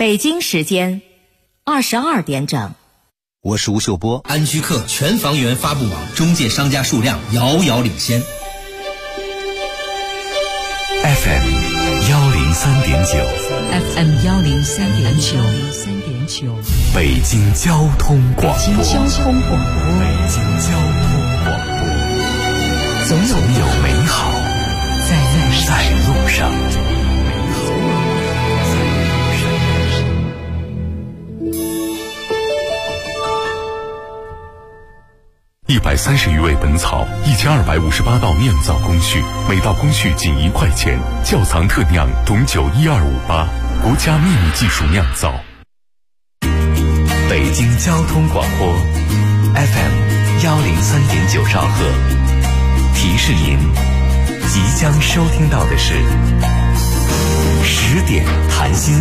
北京时间22点整。 我是吴秀波。 安居客全房源发布网中介商家数量遥遥领先。 FM 103.9， 北京交通广播，总有美好在路上。130余味本草，1258道酿造工序，每道工序仅1块钱。窖藏特酿董酒12588，国家秘密技术酿造。北京交通广播 FM 103.9兆赫，提示您即将收听到的是10点谈心。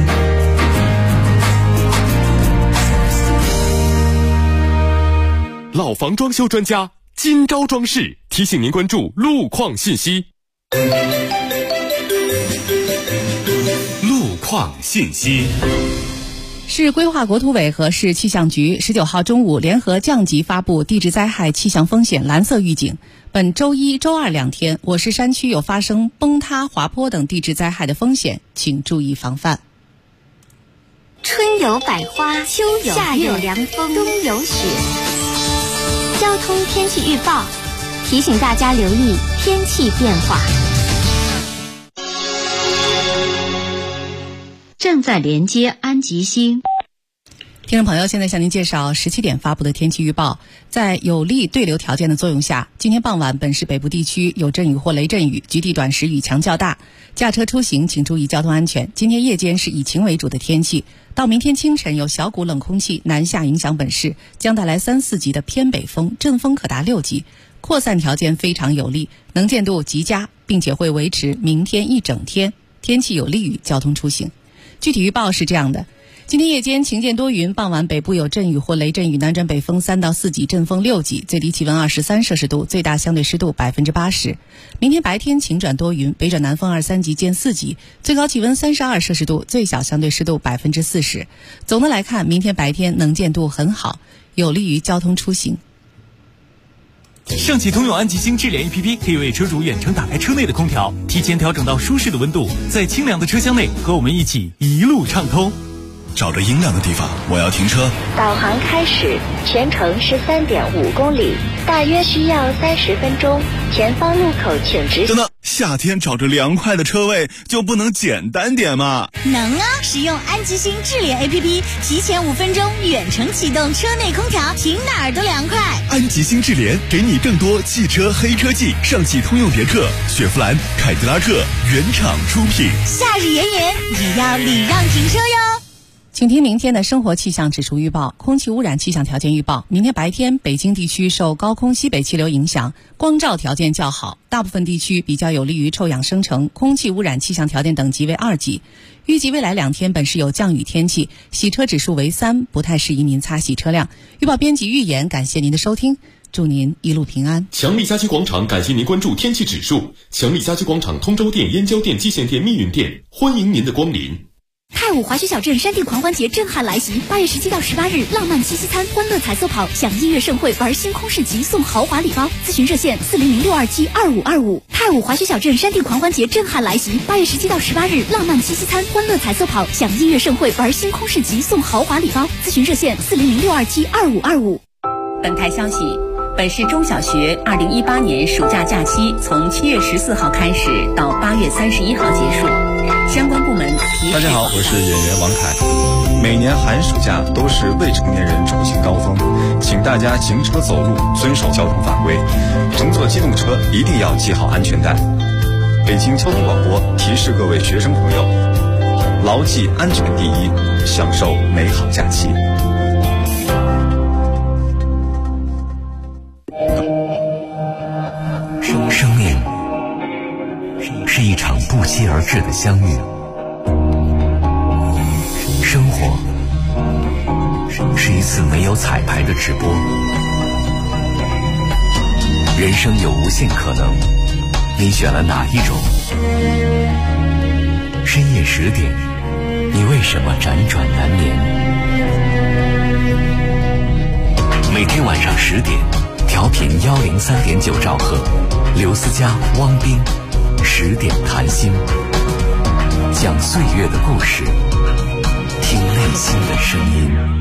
老房装修专家金招装饰提醒您关注路况信息。路况信息。 市规划国土委和市气象局19号中午联合降级发布地质灾害气象风险蓝色预警。本周一、周二2天，我市山区有发生崩塌、滑坡等地质灾害的风险，请注意防范。 春有百花，秋有夏有凉风，冬有雪。交通天气预报提醒大家留意天气变化。 正在连接安吉星。 听众朋友，现在向您介绍17点发布的天气预报。在有利对流条件的作用下，今天傍晚本市北部地区有阵雨或雷阵雨，局地短时雨强较大。驾车出行请注意交通安全。今天夜间是以晴为主的天气，到明天清晨有小股冷空气南下影响本市，将带来3、4级的偏北风，阵风可达6级，扩散条件非常有利，能见度极佳，并且会维持明天一整天，天气有利于交通出行。具体预报是这样的：今天夜间晴间多云，傍晚北部有阵雨或雷阵雨，南转北风3到4级，阵风6级，最低气温23摄氏度，最大相对湿度80%。明天白天晴转多云，北转南风2、3级见4级，最高气温32摄氏度，最小相对湿度40%。总的来看，明天白天能见度很好，有利于交通出行。 上汽通用安吉星智联 APP 可以为车主远程打开车内的空调，提前调整到舒适的温度，在清凉的车厢内和我们一起一路畅通。 找着阴凉的地方，我要停车。 导航开始，全程是3.5公里，大约需要30分钟。前方路口请直。 等等，夏天找着凉快的车位就不能简单点吗？ 能啊！使用安吉星智联 APP， 提前5分钟远程启动车内空调，停哪儿都凉快。 安吉星智联给你更多汽车黑科技，上汽通用别克、雪佛兰、凯迪拉克原厂出品。 夏日炎炎，也要礼让停车哟。 请听明天的生活气象指数预报。空气污染气象条件预报：明天白天，北京地区受高空西北气流影响，光照条件较好，大部分地区比较有利于臭氧生成，空气污染气象条件等级为2级。预计未来2天本市有降雨天气，洗车指数为3，不太适宜您擦洗车辆。预报编辑预言，感谢您的收听，祝您一路平安。 强力家居广场感谢您关注天气指数。强力家居广场通州店、燕郊店、蓟县店、密云店，欢迎您的光临。 太武滑雪小镇山地狂欢节震撼来袭，8月17到18日，浪漫七夕餐、欢乐彩色跑，享音乐盛会，玩星空市集，送豪华礼包。咨询热线400-627-2525。太武滑雪小镇山地狂欢节震撼来袭，8月17到18日，浪漫七夕餐、欢乐彩色跑，享音乐盛会，玩星空市集，送豪华礼包。咨询热线400-627-2525。 本台消息，本市中小学2018年暑假假期从7月14号开始到8月31号结束，相关部门提示。 大家好，我是演员王凯。每年寒暑假都是未成年人出行高峰，请大家行车走路遵守交通法规，乘坐机动车一定要系好安全带。北京交通广播提示各位学生朋友，牢记安全第一，享受美好假期。 生命是一场不期而至的相遇，生活是一次没有彩排的直播，人生有无限可能，你选了哪一种？深夜10点， 你为什么辗转难眠？每天晚上10点，调频103.9兆赫，刘思佳、汪斌10点谈心，讲岁月的故事，听内心的声音。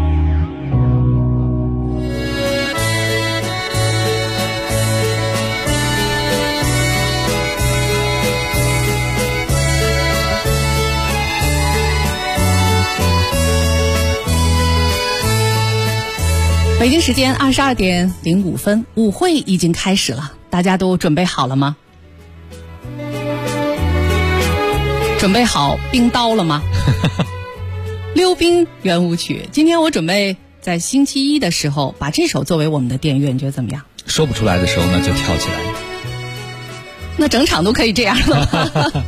北京时间22点05分，舞会已经开始了，大家都准备好了吗？准备好冰刀了吗？溜冰圆舞曲，今天我准备在星期一的时候把这首作为我们的电乐，你觉得怎么样？ 说不出来的时候呢，就跳起来。 那整场都可以这样了吗？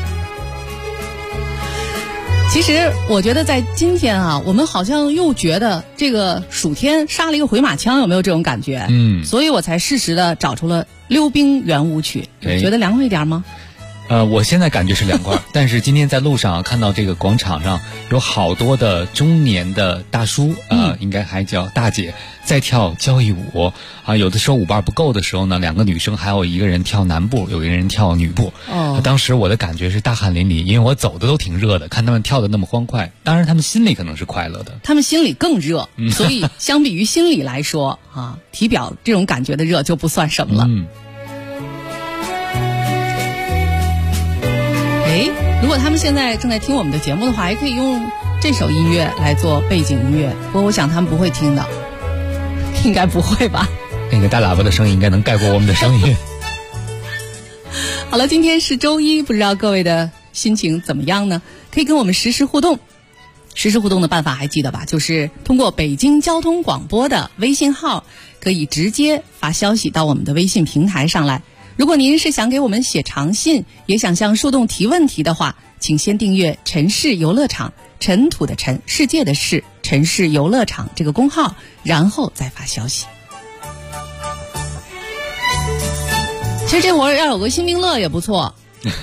其实我觉得在今天啊，我们好像又觉得这个暑天杀了一个回马枪，有没有这种感觉？所以我才适时的找出了溜冰圆舞曲。觉得凉快一点吗？ 我现在感觉是凉快，但是今天在路上看到这个广场上有好多的中年的大叔，应该还叫大姐，在跳交谊舞啊。有的时候舞伴不够的时候呢，2个女生还有一个人跳男步，有一个人跳女步。当时我的感觉是大汗淋漓，因为我走的都挺热的，看他们跳的那么欢快，当然他们心里可能是快乐的。 他们心里更热，所以相比于心里来说啊，体表这种感觉的热就不算什么了。如果他们现在正在听我们的节目的话，也可以用这首音乐来做背景音乐，不过我想他们不会听的，应该不会吧？ 那个大喇叭的声音应该能盖过我们的声音。 好了，今天是周一，不知道各位的心情怎么样呢？可以跟我们实时互动。实时互动的办法还记得吧？就是通过北京交通广播的微信号，可以直接发消息到我们的微信平台上来。如果您是想给我们写长信，也想向树洞提问题的话，请先订阅城市游乐场，尘土的尘，世界的世，城市游乐场这个公号，然后再发消息。其实这会儿要有个新兵乐也不错。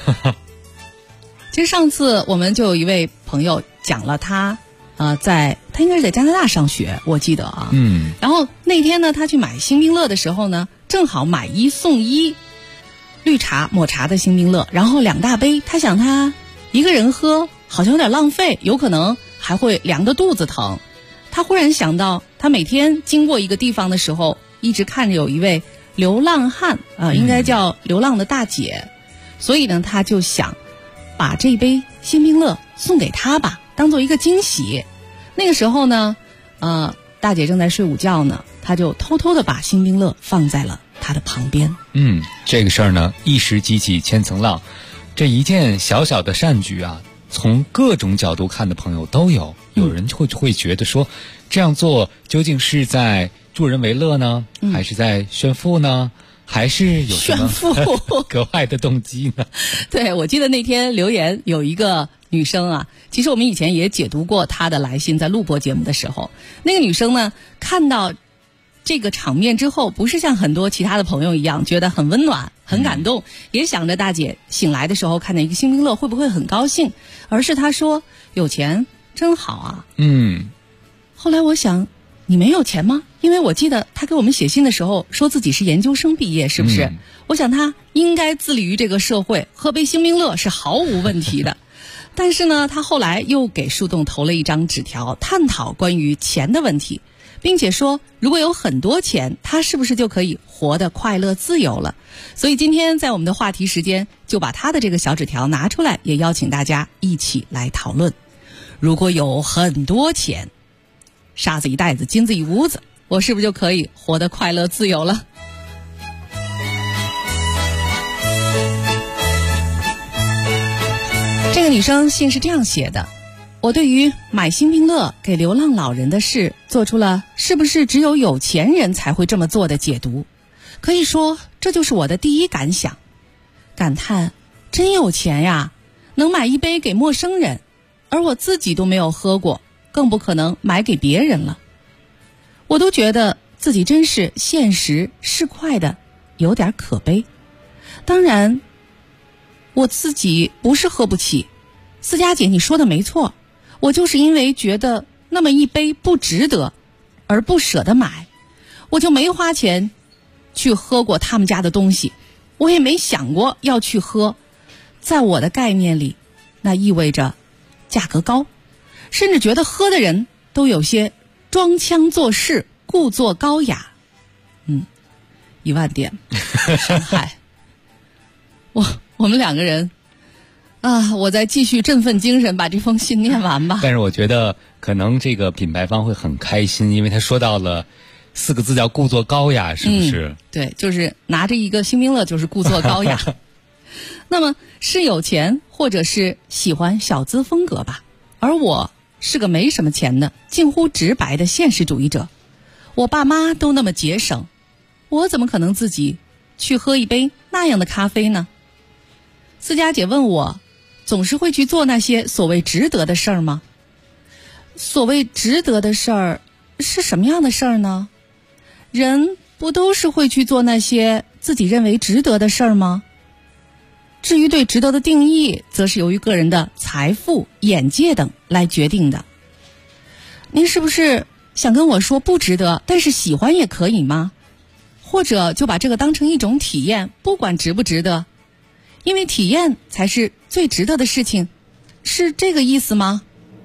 其实上次我们就有一位朋友讲了他应该是在加拿大上学，我记得啊。然后那天呢，他去买新兵乐的时候呢，正好买1送1。绿茶抹茶的新兵乐，然后2大杯，他想他一个人喝好像有点浪费，有可能还会凉得肚子疼。他忽然想到，他每天经过一个地方的时候，一直看着有一位流浪汉应该叫流浪的大姐，所以呢，他就想把这一杯新兵乐送给他吧，当做一个惊喜。那个时候呢，大姐正在睡午觉呢，他就偷偷的把新兵乐放在了他的旁边。 这个事儿呢，一时激起千层浪。这一件小小的善举啊，从各种角度看的朋友都有。有人会觉得说，这样做究竟是在助人为乐呢，还是在炫富呢，还是有什么格外的动机呢？ 对，我记得那天留言有一个女生啊，其实我们以前也解读过她的来信，在录播节目的时候，那个女生呢，看到这个场面之后，不是像很多其他的朋友一样觉得很温暖很感动，也想着大姐醒来的时候看见一个新兵乐会不会很高兴，而是她说有钱真好啊。后来我想，你没有钱吗？因为我记得她给我们写信的时候说自己是研究生毕业，是不是？我想她应该自立于这个社会，喝杯新兵乐是毫无问题的。但是呢，她后来又给树洞投了一张纸条，探讨关于钱的问题，并且说如果有很多钱，他是不是就可以活得快乐自由了？所以今天在我们的话题时间，就把他的这个小纸条拿出来，也邀请大家一起来讨论。如果有很多钱，沙子一袋子，金子一屋子，我是不是就可以活得快乐自由了？这个女生信是这样写的：我对于买新兵乐给流浪老人的事做出了是不是只有有钱人才会这么做的解读，可以说这就是我的第一感想，感叹真有钱呀，能买一杯给陌生人，而我自己都没有喝过，更不可能买给别人了。我都觉得自己真是现实市侩的有点可悲。当然我自己不是喝不起， 思佳姐，你说的没错，我就是因为觉得那么一杯不值得而不舍得买，我就没花钱去喝过他们家的东西，我也没想过要去喝。在我的概念里，那意味着价格高，甚至觉得喝的人都有些装腔作势，故作高雅。1万点伤害我们2个人啊，我再继续振奋精神把这封信念完吧。 但是我觉得可能这个品牌方会很开心，因为他说到了4个字叫故作高雅，是不是？ 对，就是拿着一个星冰乐就是故作高雅。那么是有钱或者是喜欢小资风格吧，而我是个没什么钱的近乎直白的现实主义者。我爸妈都那么节省，我怎么可能自己去喝一杯那样的咖啡呢？思佳姐问我，总是会去做那些所谓值得的事儿吗？所谓值得的事儿是什么样的事儿呢？人不都是会去做那些自己认为值得的事儿吗？至于对值得的定义，则是由于个人的财富、眼界等来决定的。您是不是想跟我说不值得，但是喜欢也可以吗？或者就把这个当成一种体验，不管值不值得，因为体验才是最值得的事情，是这个意思吗？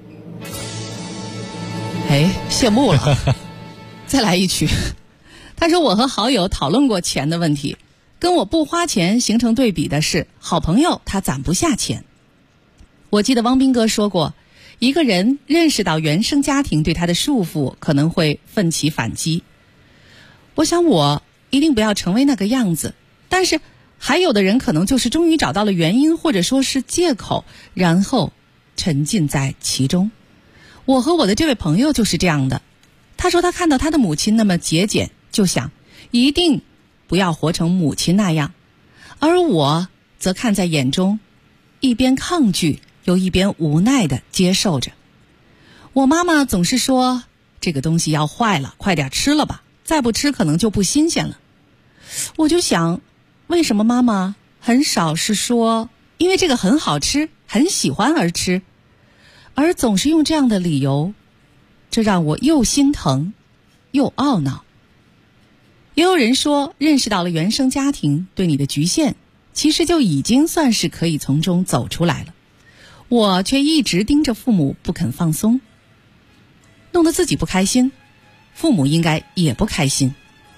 谢幕了。再来一曲。他说我和好友讨论过钱的问题，跟我不花钱形成对比的是好朋友他攒不下钱。我记得汪斌哥说过，一个人认识到原生家庭对他的束缚，可能会奋起反击。我想我一定不要成为那个样子，但是还有的人可能就是终于找到了原因，或者说是借口，然后沉浸在其中。我和我的这位朋友就是这样的，他说他看到他的母亲那么节俭，就想一定不要活成母亲那样，而我则看在眼中，一边抗拒又一边无奈地接受着。我妈妈总是说这个东西要坏了，快点吃了吧，再不吃可能就不新鲜了。我就想，为什么妈妈很少是说因为这个很好吃很喜欢而吃，而总是用这样的理由，这让我又心疼又懊恼。也有人说，认识到了原生家庭对你的局限，其实就已经算是可以从中走出来了。我却一直盯着父母不肯放松，弄得自己不开心，父母应该也不开心。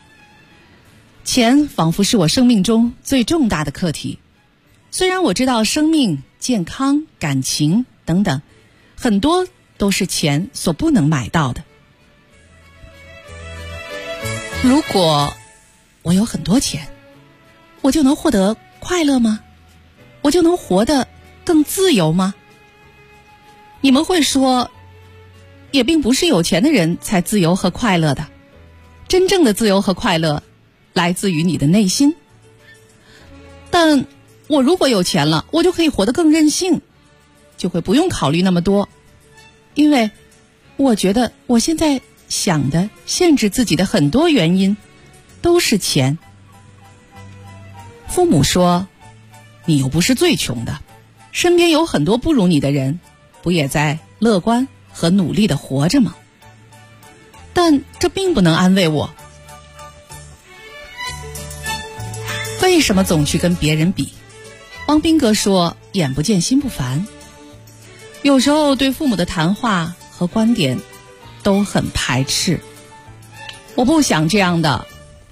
钱仿佛是我生命中最重大的课题，虽然我知道生命、健康、感情等等很多都是钱所不能买到的。如果我有很多钱，我就能获得快乐吗？我就能活得更自由吗？你们会说，也并不是有钱的人才自由和快乐的，真正的自由和快乐来自于你的内心。但我如果有钱了，我就可以活得更任性，就会不用考虑那么多，因为我觉得我现在想的限制自己的很多原因都是钱。父母说，你又不是最穷的，身边有很多不如你的人，不也在乐观和努力地活着吗？但这并不能安慰我。为什么总去跟别人比？汪斌哥说，眼不见心不烦。有时候对父母的谈话和观点都很排斥，我不想这样的。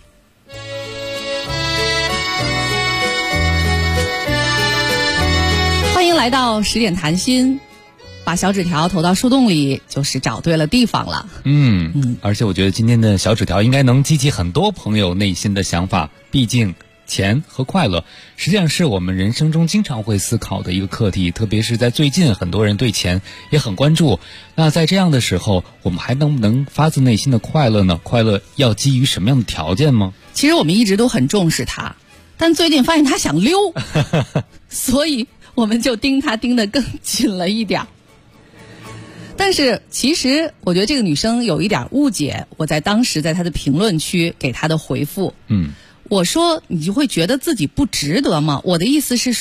欢迎来到10点谈心，把小纸条投到树洞里，就是找对了地方了。 而且我觉得今天的小纸条应该能激起很多朋友内心的想法，毕竟钱和快乐实际上是我们人生中经常会思考的一个课题，特别是在最近很多人对钱也很关注。那在这样的时候，我们还能不能发自内心的快乐呢？快乐要基于什么样的条件吗？ 其实我们一直都很重视他，但最近发现他想溜所以我们就盯他盯得更紧了一点。但是其实我觉得这个女生有一点误解，我在当时在她的评论区给她的回复，我说你就会觉得自己不值得吗？我的意思是说，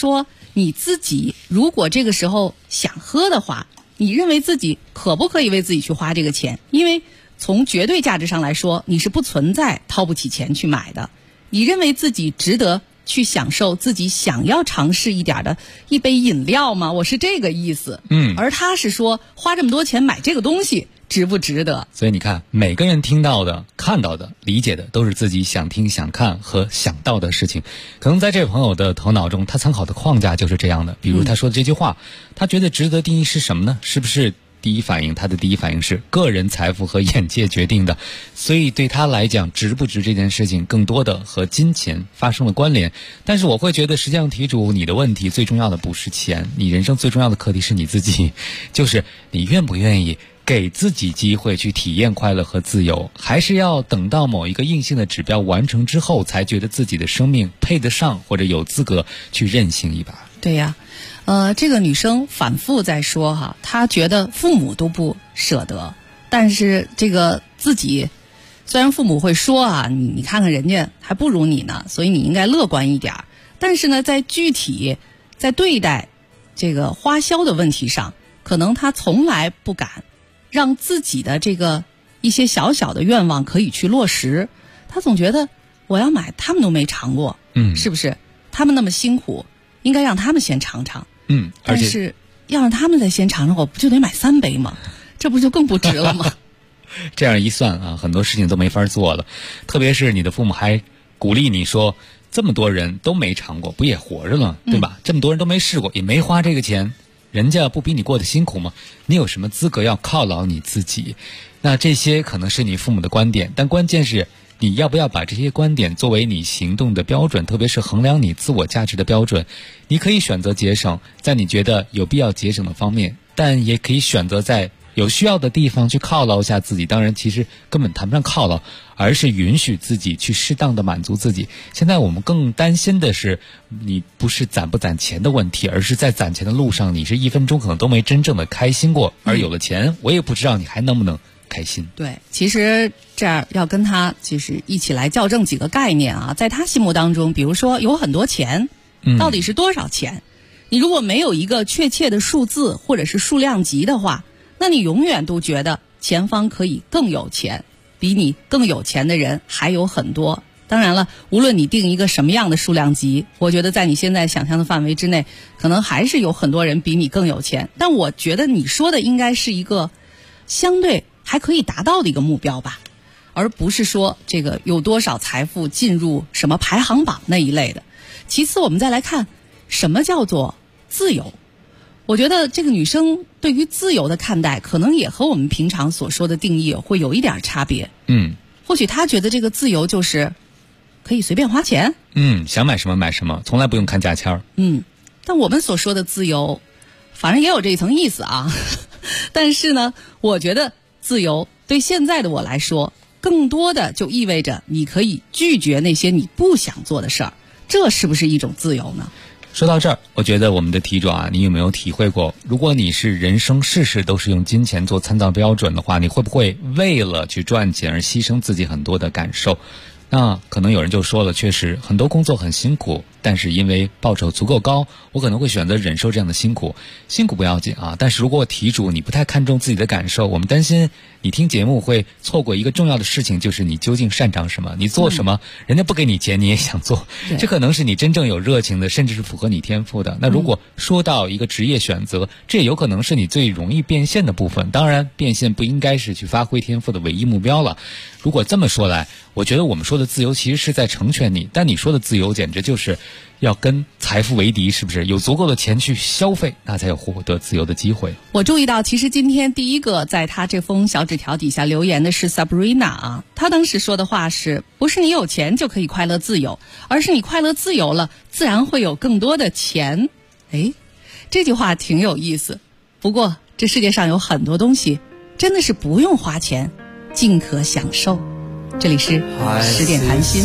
你自己如果这个时候想喝的话，你认为自己可不可以为自己去花这个钱？因为从绝对价值上来说，你是不存在掏不起钱去买的。你认为自己值得去享受自己想要尝试一点的一杯饮料吗？我是这个意思。而他是说花这么多钱买这个东西值不值得？ 所以你看，每个人听到的、看到的、理解的都是自己想听、想看和想到的事情。可能在这位朋友的头脑中，他参考的框架就是这样的。比如他说的这句话，他觉得值得定义是什么呢？是不是他的第一反应是个人财富和眼界决定的，所以对他来讲，值不值这件事情更多的和金钱发生了关联。但是我会觉得，实际上题主你的问题最重要的不是钱，你人生最重要的课题是你自己，就是你愿不愿意给自己机会去体验快乐和自由，还是要等到某一个硬性的指标完成之后，才觉得自己的生命配得上或者有资格去任性一把？ 对呀。这个女生反复在说哈，她觉得父母都不舍得，但是这个自己虽然父母会说啊，你看看人家还不如你呢，所以你应该乐观一点。但是呢，在具体在对待这个花销的问题上，可能她从来不敢让自己的这个一些小小的愿望可以去落实。她总觉得我要买，他们都没尝过，是不是？他们那么辛苦，应该让他们先尝尝。但是要让他们再先尝尝，我不就得买3杯吗？这不就更不值了吗？ 这样一算啊，很多事情都没法做了。特别是你的父母还鼓励你说，这么多人都没尝过，不也活着了，对吧？这么多人都没试过，也没花这个钱，人家不比你过得辛苦吗？你有什么资格要犒劳你自己？那这些可能是你父母的观点，但关键是你要不要把这些观点作为你行动的标准，特别是衡量你自我价值的标准。你可以选择节省，在你觉得有必要节省的方面，但也可以选择在有需要的地方去犒劳一下自己。当然其实根本谈不上犒劳，而是允许自己去适当的满足自己。现在我们更担心的是，你不是攒不攒钱的问题，而是在攒钱的路上，你是1分钟可能都没真正的开心过，而有了钱，我也不知道你还能不能开心。 对，其实这样要跟他就是一起来校正几个概念啊。在他心目当中，比如说有很多钱，到底是多少钱？你如果没有一个确切的数字或者是数量级的话，那你永远都觉得前方可以更有钱，比你更有钱的人还有很多。当然了，无论你定一个什么样的数量级，我觉得在你现在想象的范围之内，可能还是有很多人比你更有钱。但我觉得你说的应该是一个相对还可以达到的一个目标吧，而不是说这个有多少财富进入什么排行榜那一类的。其次，我们再来看什么叫做自由。我觉得这个女生对于自由的看待，可能也和我们平常所说的定义会有一点差别。或许她觉得这个自由就是可以随便花钱， 想买什么买什么，从来不用看价签。 但我们所说的自由，反正也有这一层意思啊。但是呢，我觉得自由对现在的我来说，更多的就意味着你可以拒绝那些你不想做的事儿。这是不是一种自由呢？ 说到这儿，我觉得我们的题主啊，你有没有体会过，如果你是人生事事都是用金钱做参照标准的话，你会不会为了去赚钱而牺牲自己很多的感受？那可能有人就说了，确实很多工作很辛苦，但是因为报酬足够高，我可能会选择忍受这样的辛苦。辛苦不要紧啊，但是如果题主你不太看重自己的感受，我们担心你听节目会错过一个重要的事情，就是你究竟擅长什么，你做什么，人家不给你钱你也想做，这可能是你真正有热情的，甚至是符合你天赋的。那如果说到一个职业选择，这也有可能是你最容易变现的部分。当然变现不应该是去发挥天赋的唯一目标了。如果这么说来，我觉得我们说的自由其实是在成全你，但你说的自由简直就是要跟财富为敌，是不是？有足够的钱去消费，那才有获得自由的机会。 我注意到，其实今天第一个在他这封小纸条底下留言的是 Sabrina 啊，他当时说的话是，不是你有钱就可以快乐自由，而是你快乐自由了，自然会有更多的钱。这句话挺有意思。不过这世界上有很多东西真的是不用花钱尽可享受。这里是10点谈心。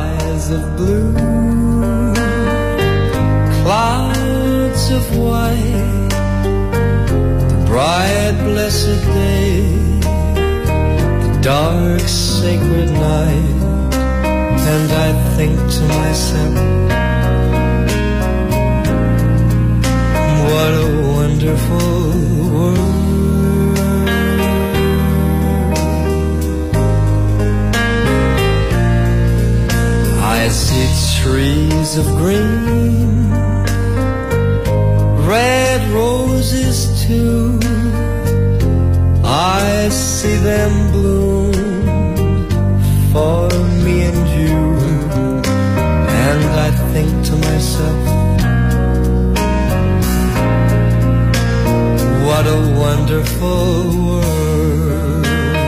Clouds of white, the bright blessed day, the dark sacred night, and I think to myself, shades of green, red roses too. I see them bloom for me and you, and I think to myself, what a wonderful world.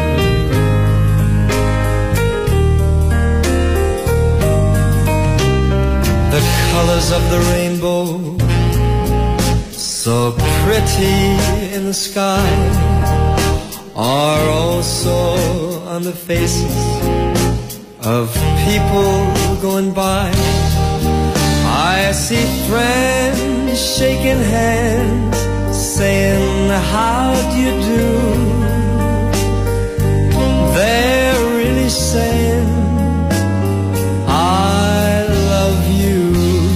The colors of the rainbow, so pretty in the sky, are also on the faces of people going by. I see friends shaking hands, saying how do you do. They're really saying I love you.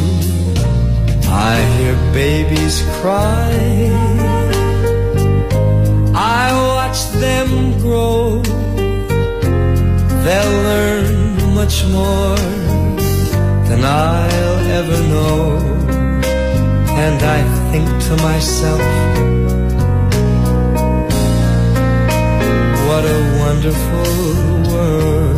I hear babies cry, I watch them grow. They'll learn much more than I'll ever know. And I think to myself, what a wonderful world.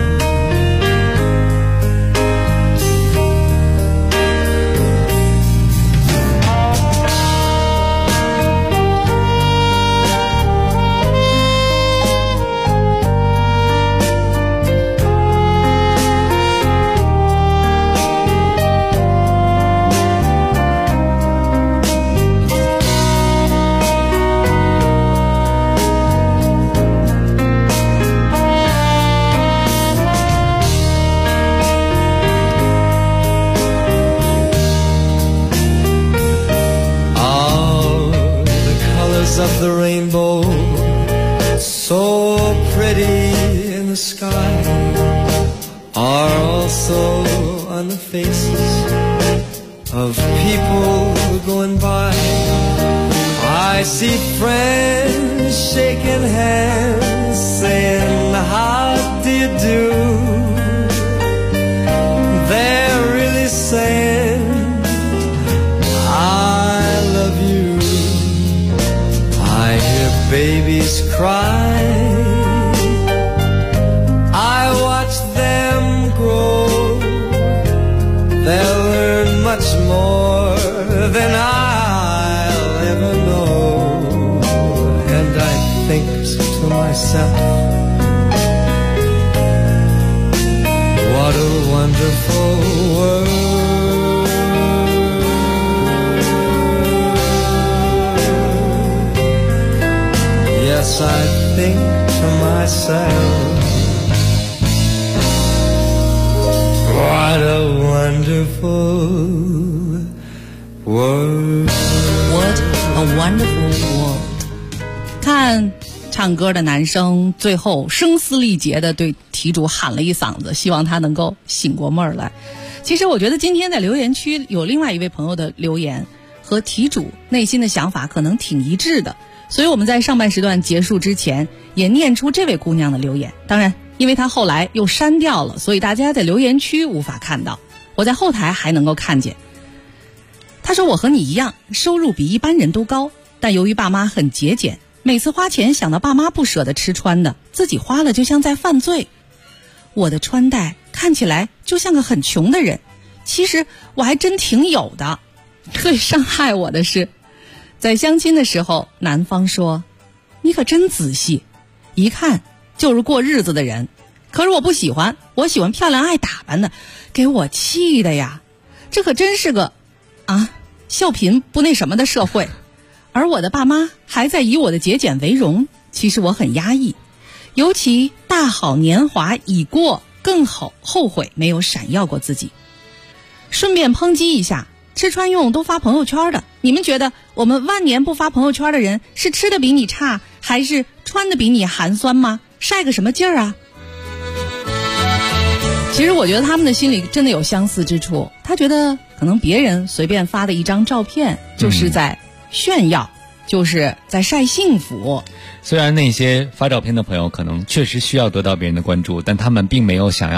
Of the rainbow, so pretty in the sky, are also on the faces of people going by. I see friends shaking hands, saying how do you do. They're really saying I love you. I hear babies cry, I watch them grow. They'll learn much more than I'll ever know. And I think to myself, what a wonderful world. Yes, I think to myself, what a wonderful world. What a wonderful world. 看唱歌的男生最后声嘶力竭地对题主喊了一嗓子，希望他能够醒过味儿来。其实我觉得今天在留言区有另外一位朋友的留言和题主内心的想法可能挺一致的，所以我们在上半时段结束之前也念出这位姑娘的留言。当然因为她后来又删掉了，所以大家在留言区无法看到，我在后台还能够看见。她说，我和你一样，收入比一般人都高，但由于爸妈很节俭，每次花钱想到爸妈不舍得吃穿的，自己花了就像在犯罪。我的穿戴看起来就像个很穷的人，其实我还真挺有的。最伤害我的是，在相亲的时候，男方说，你可真仔细，一看就是过日子的人，可是我不喜欢，我喜欢漂亮爱打扮的，给我气的呀。这可真是个笑贫不那什么的社会。而我的爸妈还在以我的节俭为荣，其实我很压抑，尤其大好年华已过，更后悔没有闪耀过自己。顺便抨击一下，吃穿用都发朋友圈的，你们觉得我们万年不发朋友圈的人是吃的比你差，还是穿的比你寒酸吗？晒个什么劲儿啊？其实我觉得他们的心里真的有相似之处，他觉得可能别人随便发的一张照片就是在炫耀，就是在晒幸福。 虽然那些发照片的朋友可能确实需要得到别人的关注，但他们并没有想要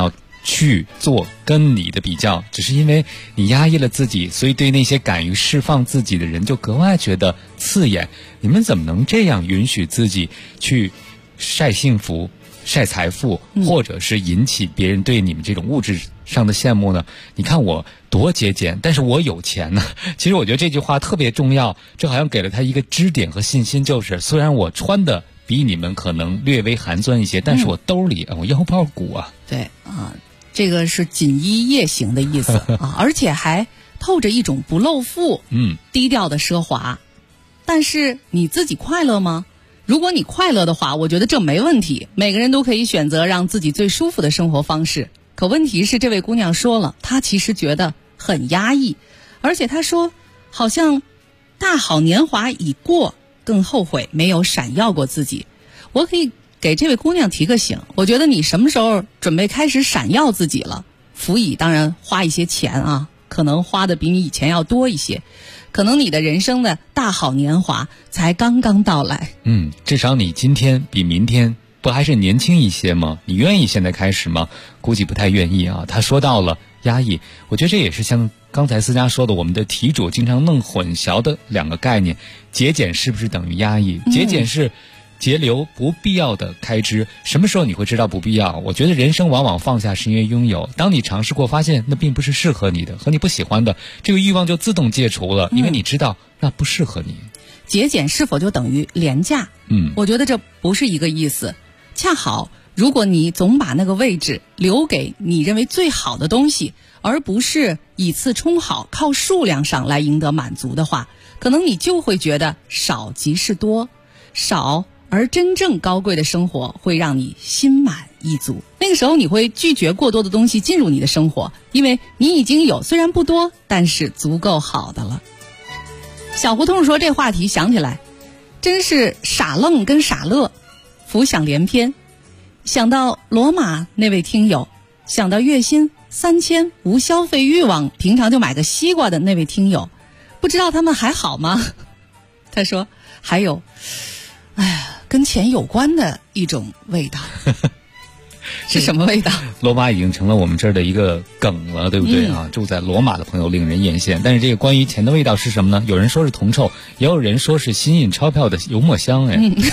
去做跟你的比较，只是因为你压抑了自己，所以对那些敢于释放自己的人就格外觉得刺眼。你们怎么能这样允许自己去晒幸福、晒财富，或者是引起别人对你们这种物质上的羡慕呢？你看我多节俭，但是我有钱呢。其实我觉得这句话特别重要，这好像给了他一个支点和信心，就是虽然我穿的比你们可能略微寒酸一些，但是我兜里我腰包鼓啊。 对啊，这个是锦衣夜行的意思啊，而且还透着一种不露富、低调的奢华。但是你自己快乐吗？如果你快乐的话，我觉得这没问题，每个人都可以选择让自己最舒服的生活方式。可问题是，这位姑娘说了，她其实觉得很压抑，而且她说好像大好年华已过，更后悔没有闪耀过自己。我可以给这位姑娘提个醒，我觉得你什么时候准备开始闪耀自己了？辅以当然花一些钱啊，可能花的比你以前要多一些，可能你的人生的大好年华才刚刚到来。 至少你今天比明天不还是年轻一些吗？你愿意现在开始吗？估计不太愿意啊。他说到了压抑，我觉得这也是像刚才思佳说的，我们的题主经常弄混淆的两个概念。节俭是不是等于压抑？节俭是节流不必要的开支。什么时候你会知道不必要？我觉得人生往往放下是因为拥有，当你尝试过发现那并不是适合你的和你不喜欢的，这个欲望就自动戒除了，因为你知道那不适合你。 节俭是否就等于廉价？我觉得这不是一个意思。恰好如果你总把那个位置留给你认为最好的东西，而不是以次充好靠数量上来赢得满足的话，可能你就会觉得少即是多，少而真正高贵的生活会让你心满意足。那个时候你会拒绝过多的东西进入你的生活，因为你已经有虽然不多但是足够好的了。小胡同说这话题想起来真是傻愣跟傻乐，浮想联翩。想到罗马那位听友，想到月薪3000无消费欲望，平常就买个西瓜的那位听友，不知道他们还好吗？他说还有跟钱有关的一种味道。是什么味道？ 罗马已经成了我们这儿的一个梗了，对不对啊？住在罗马的朋友令人艳羡。但是这个关于钱的味道是什么呢？有人说是铜臭，也有人说是新印钞票的油墨香。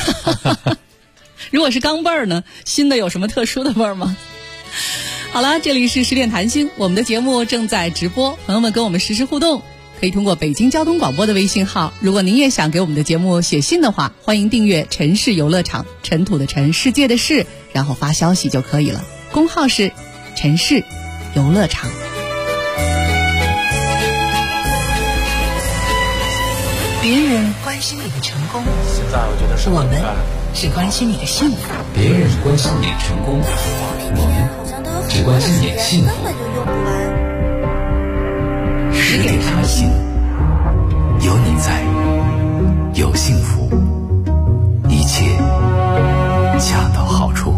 如果是钢镚儿呢？新的有什么特殊的味儿吗？好了，这里是10点谈心，我们的节目正在直播，朋友们跟我们实时互动，可以通过北京交通广播的微信号。如果您也想给我们的节目写信的话，欢迎订阅城市游乐场，尘土的尘，世界的世，然后发消息就可以了。公号是城市游乐场。 别人关心你的成功，我们只关心你的幸福。 别人关心你的成功，我们只关心你的幸福。10点谈心，有你在，有幸福，一切恰到好处。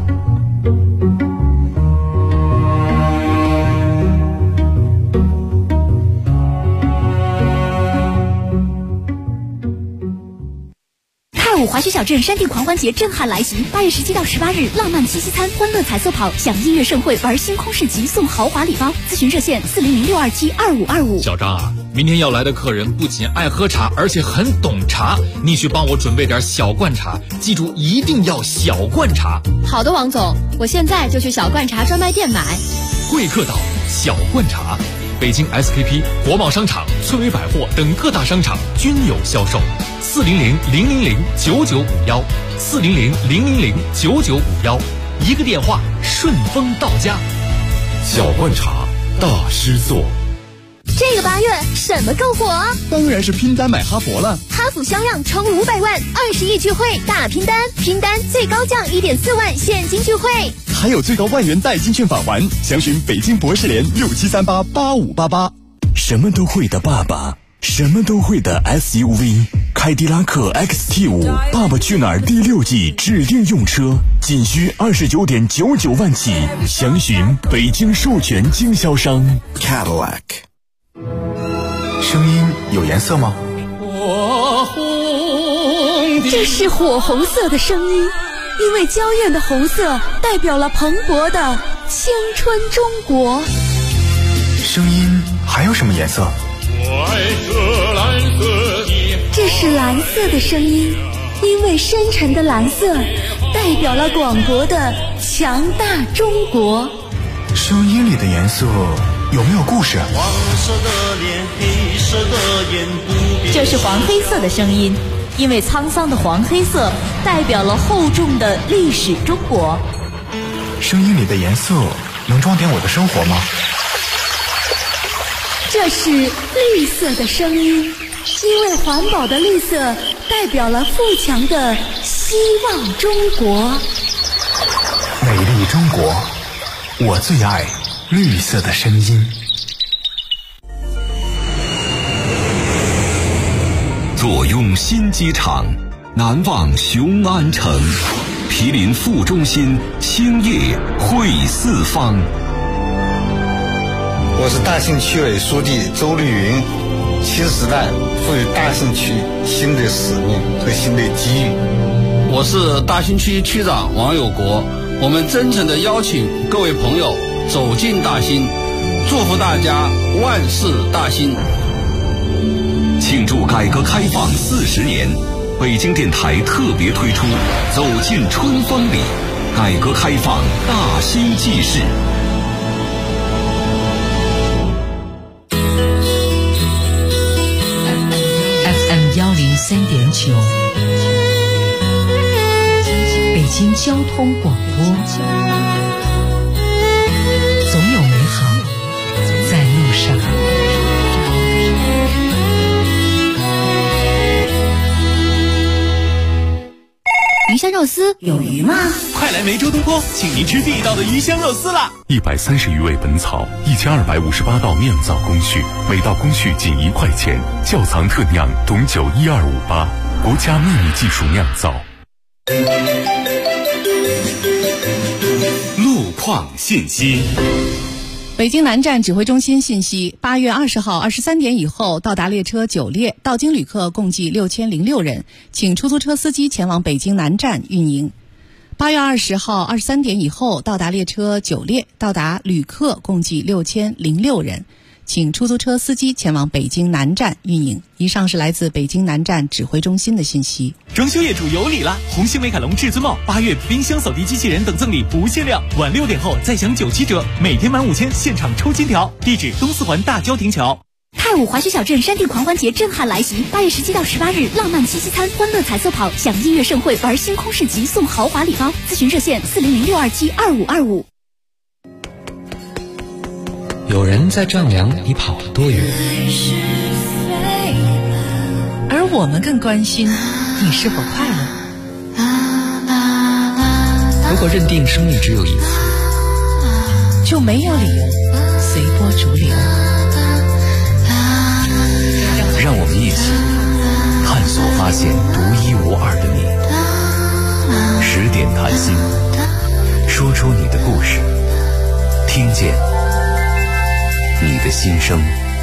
泰武滑雪小镇山地狂欢节震撼来袭，8月17到18日，浪漫七夕餐、欢乐彩色跑，享音乐盛会，玩星空市集，送豪华礼包。咨询热线400-627-2525。 小张啊，明天要来的客人不仅爱喝茶，而且很懂茶，你去帮我准备点小罐茶，记住一定要小罐茶。 好的，王总，我现在就去小罐茶专卖店买。 贵客岛小罐茶，北京 SKP、国贸商场、村委百货等各大商场均有销售。400-000-9951，400-000-9951，一个电话顺丰到家。 小罐茶大师座。 这个8月什么更火？ 当然是拼单买哈佛了。 哈弗销量冲500万，20亿聚会大拼单，拼单最高降1.4万现金聚会， 还有最高1万元代金券返还。详询北京博士联67388588。 什么都会的爸爸，什么都会的 SUV， 凯迪拉克 XT5 爸爸去哪儿第6季指定用车，仅需29.99万起，详询北京授权经销商 Cadillac。 声音有颜色吗？ 这是火红色的声音，因为娇艳的红色代表了蓬勃的青春中国。 声音还有什么颜色？ 我爱这蓝色的， 这是蓝色的声音，因为深沉的蓝色代表了广博的强大中国。 声音里的颜色有没有故事？ 黄色的脸，黑色的眼，不变。 这是黄黑色的声音，因为沧桑的黄黑色代表了厚重的历史中国。 声音里的颜色能装点我的生活吗？ 这是绿色的声音，因为环保的绿色代表了富强的希望中国。 美丽中国，我最爱绿色的声音。 坐拥新机场，难忘雄安城，毗邻副中心，兴业汇四方。 我是大兴区委书记周绿云，新时代赋予大兴区新的使命和新的机遇。 我是大兴区区长王有国，我们真诚地邀请各位朋友走进大兴，祝福大家万事大兴。 庆祝改革开放40年，北京电台特别推出《走进春风里》，改革开放大兴纪事。 103.9，北京交通广播，总有美好在路上。 鱼香肉丝有鱼吗？ 快来梅州东坡，请您吃地道的鱼香肉丝啦 ！130余味本草，1258道酿造工序，每道工序仅1块钱，窖藏特酿董酒12588，国家秘密技术酿造。 路况信息。 北京南站指挥中心信息：8月20号23点以后到达列车9列，到京旅客共计6006人，请出租车司机前往北京南站运营。8月20号23点以后到达列车9列，到达旅客共计6006人，请出租车司机前往北京南站运营。以上是来自北京南站指挥中心的信息。 装修业主有礼啦！红星美凯龙至尊帽8月冰箱、扫地机器人等赠礼不限量，晚6点后再享97折，每天满5000现场抽金条。地址东四环大郊亭桥。 太武滑雪小镇山地狂欢节震撼来袭，8月17到18日，浪漫七夕餐、欢乐彩色跑、享音乐盛会、玩星空市集、送豪华礼包。咨询热线400-627-2525。 有人在丈量你跑了多远， 而我们更关心你是否快乐。 如果认定生命只有一次， 就没有理由随波逐流。 让我们一起探索发现独一无二的你。10点谈心，说出你的故事，听见你的心声。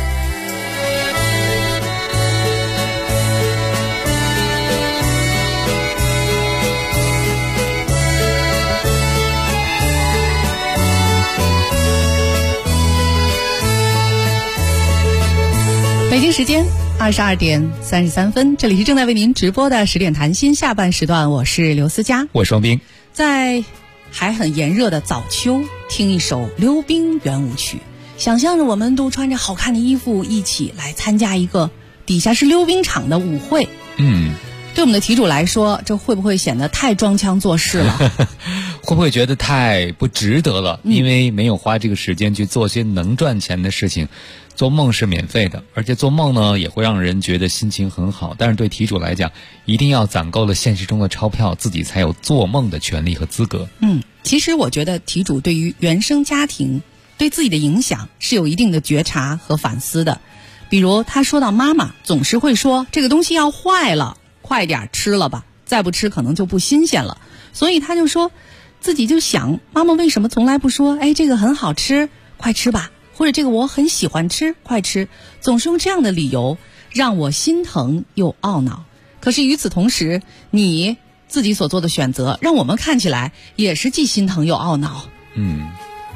北京时间22点33分，这里是正在为您直播的10点谈心下半时段，我是刘思佳， 我是王斌。 在还很炎热的早秋，听一首溜冰圆舞曲，想象着我们都穿着好看的衣服一起来参加一个底下是溜冰场的舞会。对我们的题主来说，这会不会显得太装腔作势了？ 会不会觉得太不值得了？因为没有花这个时间去做些能赚钱的事情。做梦是免费的，而且做梦呢也会让人觉得心情很好，但是对题主来讲，一定要攒够了现实中的钞票，自己才有做梦的权利和资格。 其实我觉得题主对于原生家庭对自己的影响是有一定的觉察和反思的。比如他说到妈妈总是会说这个东西要坏了，快点吃了吧，再不吃可能就不新鲜了，所以他就说自己就想，妈妈为什么从来不说这个很好吃，快吃吧，或者这个我很喜欢吃，快吃，总是用这样的理由让我心疼又懊恼。可是与此同时，你自己所做的选择让我们看起来也是既心疼又懊恼。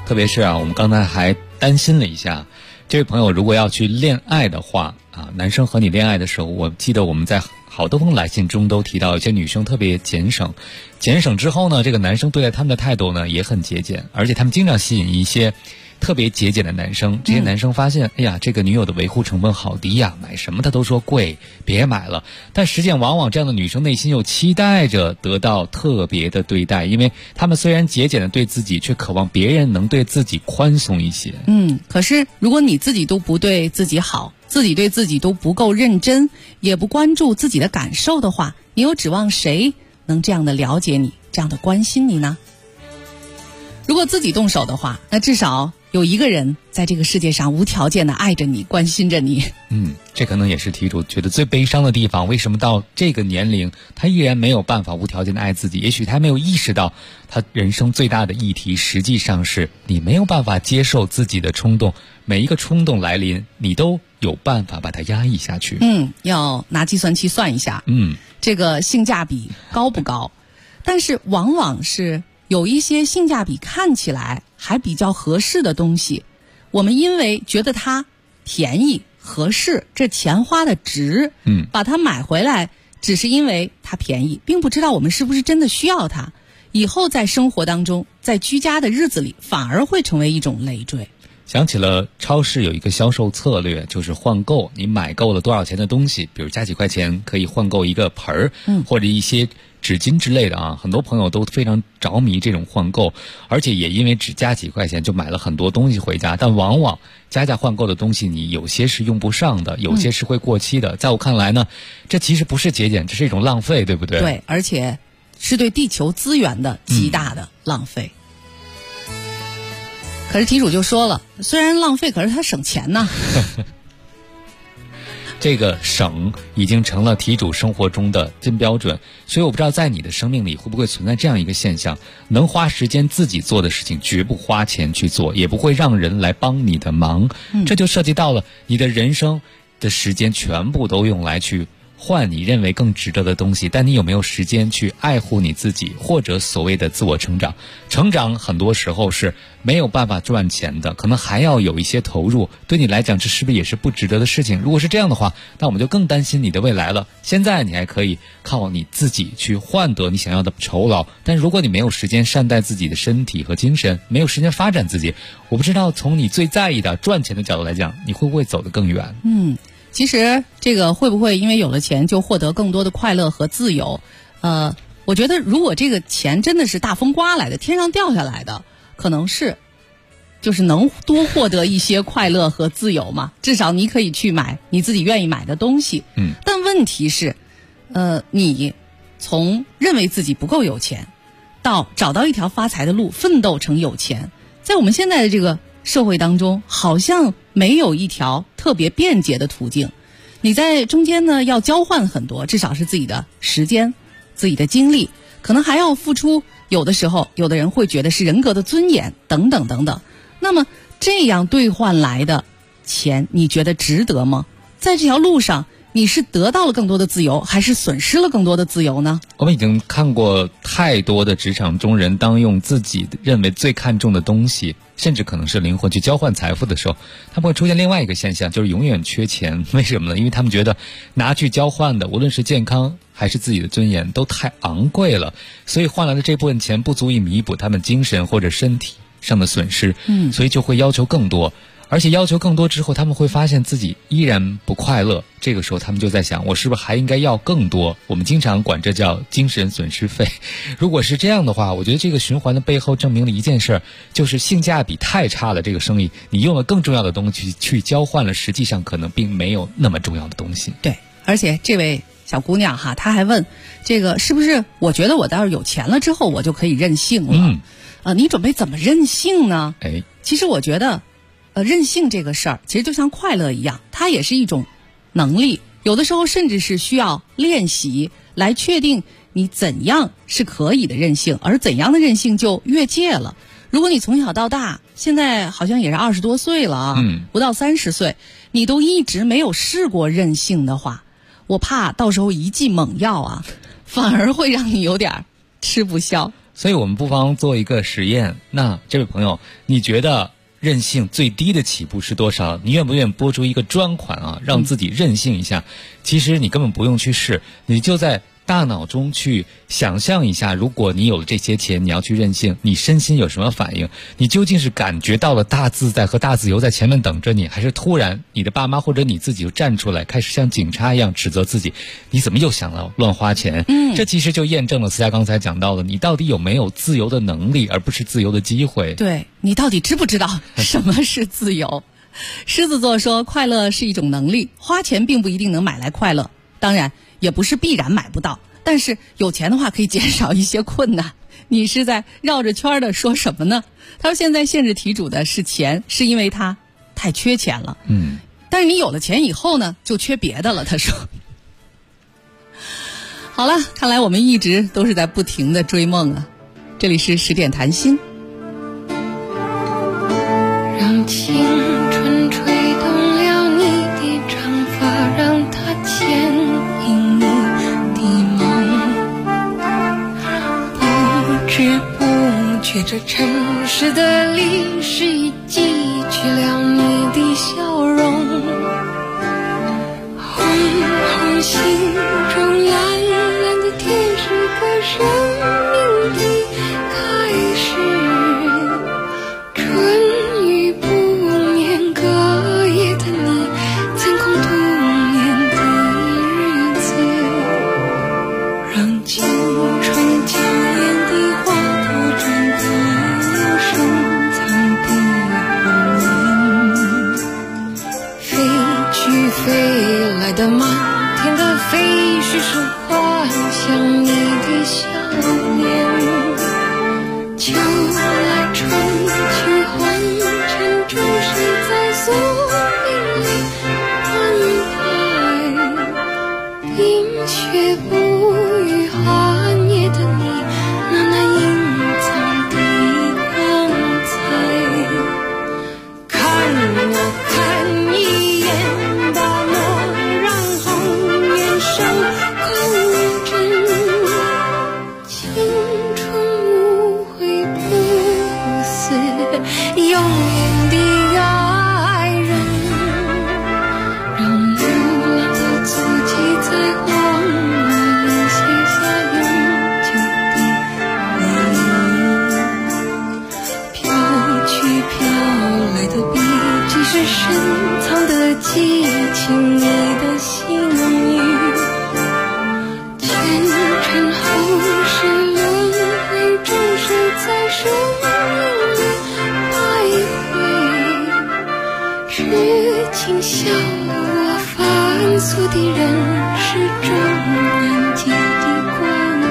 特别是我们刚才还担心了一下，这位朋友如果要去恋爱的话男生和你恋爱的时候，我记得我们在好多封来信中都提到，有些女生特别俭省之后呢，这个男生对待他们的态度呢也很节俭，而且他们经常吸引一些特别节俭的男生。这些男生发现哎呀，这个女友的维护成本好低呀，买什么他都说贵，别买了。但实际上往往这样的女生内心又期待着得到特别的对待，因为他们虽然节俭的对自己，却渴望别人能对自己宽松一些。 可是如果你自己都不对自己好，自己对自己都不够认真，也不关注自己的感受的话，你又指望谁能这样的了解你，这样的关心你呢？如果自己动手的话，那至少有一个人在这个世界上无条件的爱着你，关心着你。 这可能也是题主觉得最悲伤的地方。为什么到这个年龄他依然没有办法无条件的爱自己？也许他没有意识到，他人生最大的议题实际上是你没有办法接受自己的冲动，每一个冲动来临你都有办法把它压抑下去。 要拿计算器算一下这个性价比高不高。但是往往是有一些性价比看起来还比较合适的东西，我们因为觉得它便宜合适，这钱花的值，把它买回来，只是因为它便宜，并不知道我们是不是真的需要它。以后在生活当中，在居家的日子里，反而会成为一种累赘。 想起了超市有一个销售策略，就是换购。你买够了多少钱的东西，比如加几块钱可以换购一个盆儿，或者一些纸巾之类的很多朋友都非常着迷这种换购，而且也因为只加几块钱就买了很多东西回家。但往往加价换购的东西，你有些是用不上的，有些是会过期的。在我看来呢，这其实不是节俭，这是一种浪费，对不对？ 对，而且是对地球资源的极大的浪费。可是题主就说了，虽然浪费，可是它省钱呢。 这个省已经成了题主生活中的金标准，所以我不知道在你的生命里会不会存在这样一个现象，能花时间自己做的事情绝不花钱去做，也不会让人来帮你的忙。这就涉及到了你的人生的时间全部都用来去换你认为更值得的东西，但你有没有时间去爱护你自己，或者所谓的自我成长？成长很多时候是没有办法赚钱的，可能还要有一些投入，对你来讲这是不是也是不值得的事情？如果是这样的话，那我们就更担心你的未来了。现在你还可以靠你自己去换得你想要的酬劳，但如果你没有时间善待自己的身体和精神，没有时间发展自己，我不知道从你最在意的赚钱的角度来讲，你会不会走得更远？ 其实这个会不会因为有了钱就获得更多的快乐和自由？我觉得如果这个钱真的是大风刮来的，天上掉下来的，可能是就是能多获得一些快乐和自由嘛，至少你可以去买你自己愿意买的东西。但问题是你从认为自己不够有钱到找到一条发财的路，奋斗成有钱，在我们现在的这个社会当中，好像没有一条特别便捷的途径。你在中间呢要交换很多，至少是自己的时间、自己的精力，可能还要付出，有的时候有的人会觉得是人格的尊严等等等等。那么这样兑换来的钱，你觉得值得吗？在这条路上，你是得到了更多的自由，还是损失了更多的自由呢？ 我们已经看过太多的职场中人，当用自己认为最看重的东西，甚至可能是灵魂去交换财富的时候，他们会出现另外一个现象，就是永远缺钱。为什么呢？因为他们觉得拿去交换的，无论是健康还是自己的尊严，都太昂贵了，所以换来的这部分钱不足以弥补他们精神或者身体上的损失，所以就会要求更多。而且要求更多之后，他们会发现自己依然不快乐，这个时候他们就在想，我是不是还应该要更多？我们经常管这叫精神损失费。如果是这样的话，我觉得这个循环的背后证明了一件事，就是性价比太差了。这个生意你用了更重要的东西去交换了，实际上可能并没有那么重要的东西。 对，而且这位小姑娘哈，她还问这个是不是我觉得我倒是有钱了之后我就可以任性了？你准备怎么任性呢？其实我觉得任性这个事儿，其实就像快乐一样，它也是一种能力，有的时候甚至是需要练习来确定你怎样是可以的任性，而怎样的任性就越界了。如果你从小到大，现在好像也是20多岁了不到30岁，你都一直没有试过任性的话，我怕到时候一剂猛药反而会让你有点吃不消。 所以我们不妨做一个实验。那这位朋友，你觉得任性最低的起步是多少？你愿不愿意拨出一个专款啊，让自己任性一下？其实你根本不用去试，你就在大脑中去想象一下，如果你有了这些钱，你要去任性，你身心有什么反应？你究竟是感觉到了大自在和大自由在前面等着你，还是突然你的爸妈或者你自己就站出来，开始像警察一样指责自己，你怎么又想了乱花钱？这其实就验证了思佳刚才讲到的，你到底有没有自由的能力，而不是自由的机会。 对，你到底知不知道什么是自由？狮子座说，快乐是一种能力，花钱并不一定能买来快乐，当然也不是必然买不到，但是有钱的话可以减少一些困难。你是在绕着圈的说什么呢？他说现在限制题主的是钱，是因为他太缺钱了。但是你有了钱以后呢，就缺别的了，他说。好了，看来我们一直都是在不停的追梦啊。这里是10点谈心。 让青春吹动了你的长发，让它牵引你的梦。不知不觉，这城市的历史已记取了你的笑容。红红心中蓝蓝的天，是个生命的开始。春雨不眠，隔夜的你怎空度年的日子？让青春娇艳的花朵转开深藏的红颜。飞去飞来的满天的飞絮，是幻想你的笑脸。秋来春去，红尘中谁在宿命里安排？冰雪不语，寒夜的你，那难隐藏的光彩。看我看一眼，把墨染红颜，手口真。青春无悔不死，永远的爱人。让流浪的足迹在荒漠里写下永久的回忆。飘去飘来的笔迹，是深藏的激情，你的心语。前尘后世轮回中，谁在生命里徘徊？痴情笑我凡俗的人，是种难解的关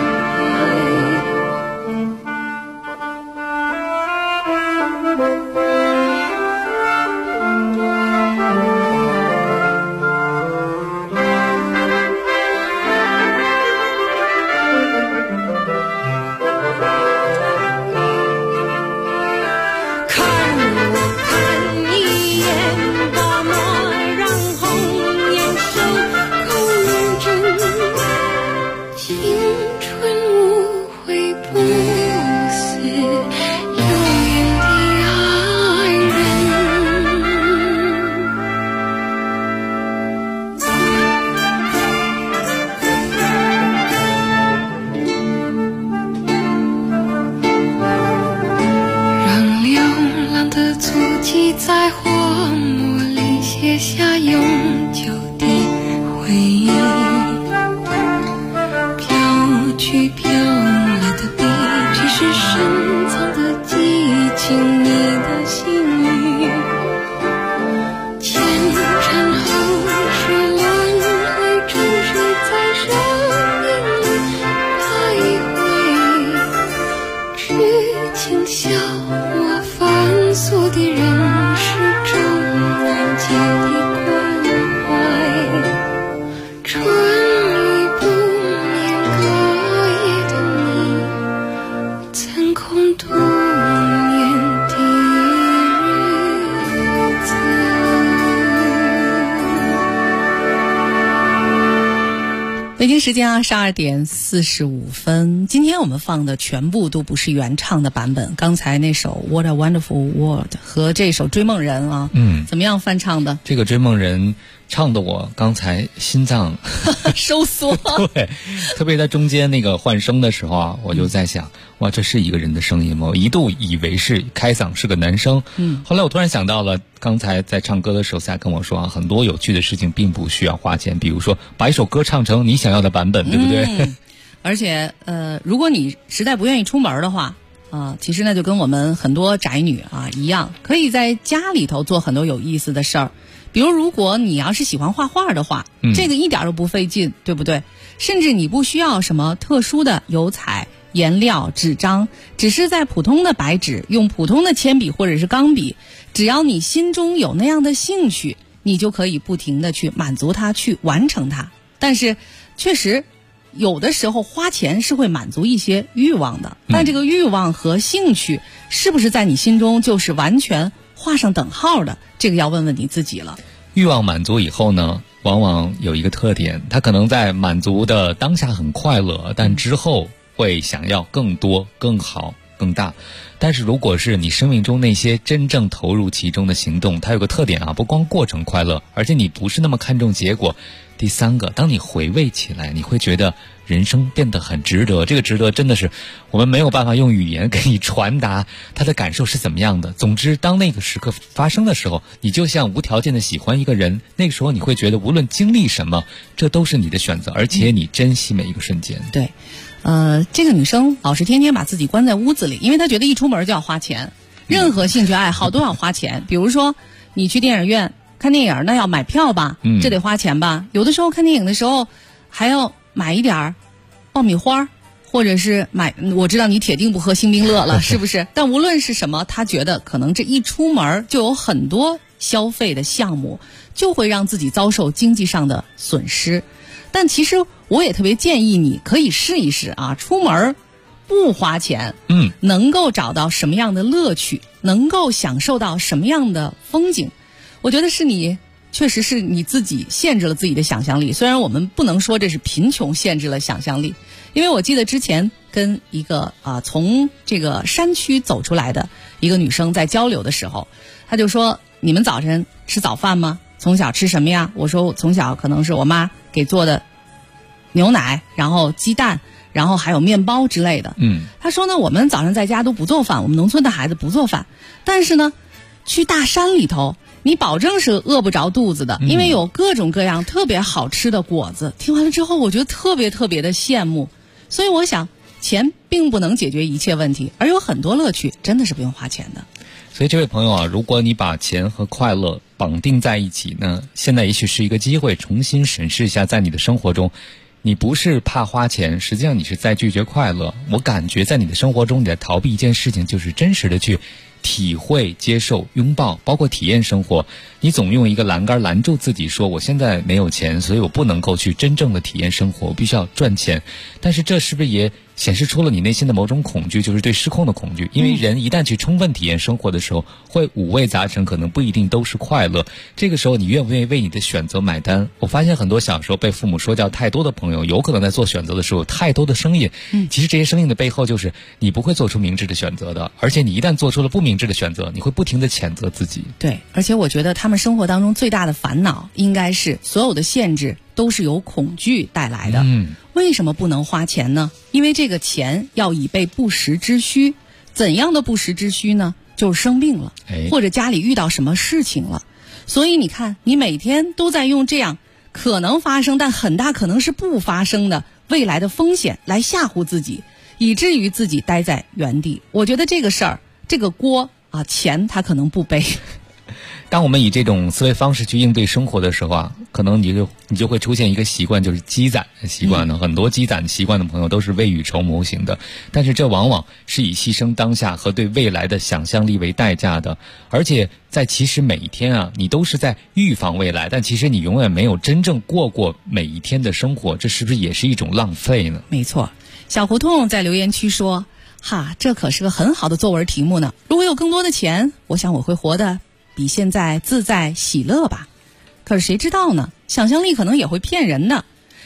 北京时间12点45分，今天我们放的全部都不是原唱的版本。刚才那首 What a Wonderful World 和这首追梦人啊，怎么样翻唱的？ 这个追梦人唱的我刚才心脏收缩。 对，特别在中间那个换声的时候啊，我就在想，哇，这是一个人的声音吗？我一度以为是开嗓是个男生。后来我突然想到了，刚才在唱歌的时候才跟我说啊，很多有趣的事情并不需要花钱，比如说把一首歌唱成你想要的版本，对不对？ 而且如果你实在不愿意出门的话，其实那就跟我们很多宅女啊一样，可以在家里头做很多有意思的事儿。比如如果你要是喜欢画画的话，这个一点都不费劲，对不对？甚至你不需要什么特殊的油彩、颜料、纸张，只是在普通的白纸用普通的铅笔或者是钢笔，只要你心中有那样的兴趣，你就可以不停地去满足它，去完成它。但是确实有的时候花钱是会满足一些欲望的，但这个欲望和兴趣是不是在你心中就是完全画上等号的，这个要问问你自己了。 欲望满足以后呢，往往有一个特点，它可能在满足的当下很快乐，但之后会想要更多、更好、更大。但是如果是你生命中那些真正投入其中的行动，它有个特点啊，不光过程快乐，而且你不是那么看重结果。第三个，当你回味起来，你会觉得人生变得很值得。这个值得真的是我们没有办法用语言给你传达他的感受是怎么样的。总之，当那个时刻发生的时候，你就像无条件的喜欢一个人，那个时候你会觉得无论经历什么，这都是你的选择，而且你珍惜每一个瞬间。 对，这个女生老是天天把自己关在屋子里，因为她觉得一出门就要花钱，任何兴趣爱好都要花钱。比如说你去电影院看电影，那要买票吧，这得花钱吧。有的时候看电影的时候还要买一点爆米花，或者是我知道你铁定不喝星冰乐了，是不是？但无论是什么，他觉得可能这一出门就有很多消费的项目，就会让自己遭受经济上的损失。但其实我也特别建议你可以试一试啊，出门不花钱，能够找到什么样的乐趣，能够享受到什么样的风景。我觉得确实是你自己限制了自己的想象力。虽然我们不能说这是贫穷限制了想象力，因为我记得之前跟一个从这个山区走出来的一个女生在交流的时候，她就说，你们早晨吃早饭吗？从小吃什么呀？我说从小可能是我妈给做的牛奶，然后鸡蛋，然后还有面包之类的。她说呢，我们早上在家都不做饭，我们农村的孩子不做饭，但是呢去大山里头你保证是饿不着肚子的，因为有各种各样特别好吃的果子。听完了之后，我觉得特别特别的羡慕。所以我想，钱并不能解决一切问题，而有很多乐趣真的是不用花钱的。 所以这位朋友啊，如果你把钱和快乐绑定在一起呢，现在也许是一个机会，重新审视一下在你的生活中，你不是怕花钱，实际上你是在拒绝快乐。我感觉在你的生活中，你在逃避一件事情，就是真实的去体会、接受、拥抱，包括体验生活。你总用一个栏杆拦住自己，说我现在没有钱，所以我不能够去真正的体验生活，我必须要赚钱。但是这是不是也显示出了你内心的某种恐惧，就是对失控的恐惧？因为人一旦去充分体验生活的时候，会五味杂陈，可能不一定都是快乐。这个时候你愿不愿意为你的选择买单？我发现很多小时候被父母说教太多的朋友，有可能在做选择的时候有太多的声音。其实这些声音的背后就是你不会做出明智的选择的，而且你一旦做出了不明智的选择，你会不停地谴责自己。 对，而且我觉得他们生活当中最大的烦恼应该是所有的限制都是由恐惧带来的。为什么不能花钱呢？因为这个钱要以备不时之需。怎样的不时之需呢？就是生病了，或者家里遇到什么事情了。所以你看，你每天都在用这样可能发生但很大可能是不发生的未来的风险来吓唬自己，以至于自己待在原地。我觉得这个事儿，这个锅啊，钱他可能不背。 当我们以这种思维方式去应对生活的时候啊，可能你就会出现一个习惯，就是积攒的习惯呢。很多积攒习惯的朋友都是未雨绸缪型的，但是这往往是以牺牲当下和对未来的想象力为代价的。而且在其实每一天啊，你都是在预防未来，但其实你永远没有真正过每一天的生活，这是不是也是一种浪费呢？ 没错，小胡同在留言区说，这可是个很好的作文题目呢。如果有更多的钱，我想我会活得比现在自在喜乐吧。可是谁知道呢？想象力可能也会骗人的。